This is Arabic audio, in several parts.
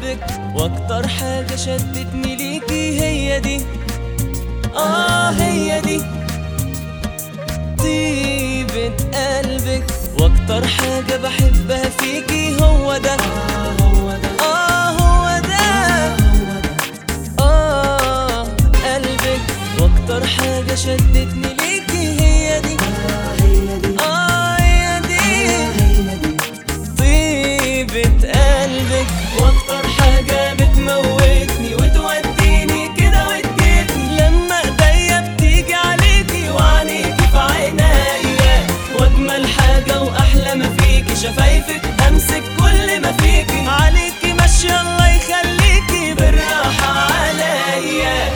قلبك، واكتر حاجة شدتني ليكي هي دي، هي دي طيبة قلبك، واكتر حاجة بحبها فيكي هو ده، هو ده قلبك، واكتر حاجة شدتني ليكي هي دي، هي دي طيبة قلبك، واكتر حاجة بتموتني وتوديني كده وتجيبني لما ايديا بتيجي عليكي وعينيكي في عينيا، واجمل حاجة واحلى ما فيكي شفايفك، امسك كل ما فيكي عليكي ماشية الله يخليكي بالراحة عليا.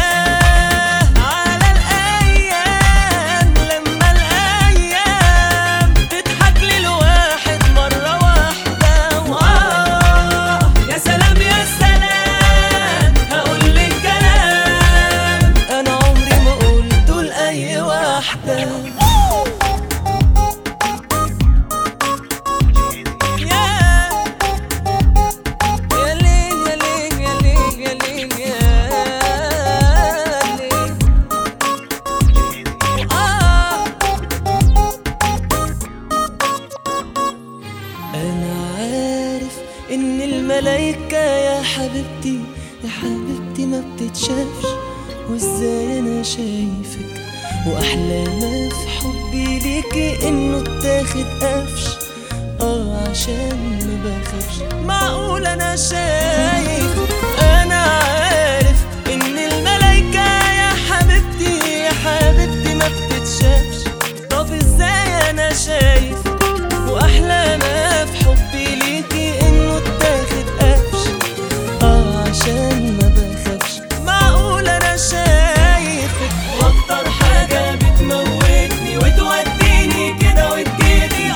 إن الملايكة يا حبيبتي يا حبيبتي ما بتتشافش، وإزاي أنا شايفك وأحلى ما في حبي ليكي إنه اتاخد قفش، عشان ما بخافش. معقول أنا شايف، أنا عارف إن الملايكة يا حبيبتي يا حبيبتي ما بتتشافش، طب إزاي أنا شايف وأحلى ما في حبي ليكي إنه اتاخد قفش، عشان ما بخافش. معقول أنا شايفك وأكتر حاجة بتموتني وتوديني كده وتجيبي،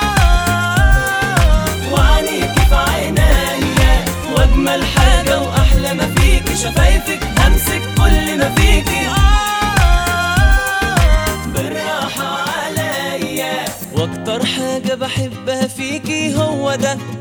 وعينيكي في عينيا، وأجمل حاجة وأحلى ما فيكي شفايفك، همسك كل ما فيكي بالراحة عليا، واكتر حاجة بحبها فيكي هو ده.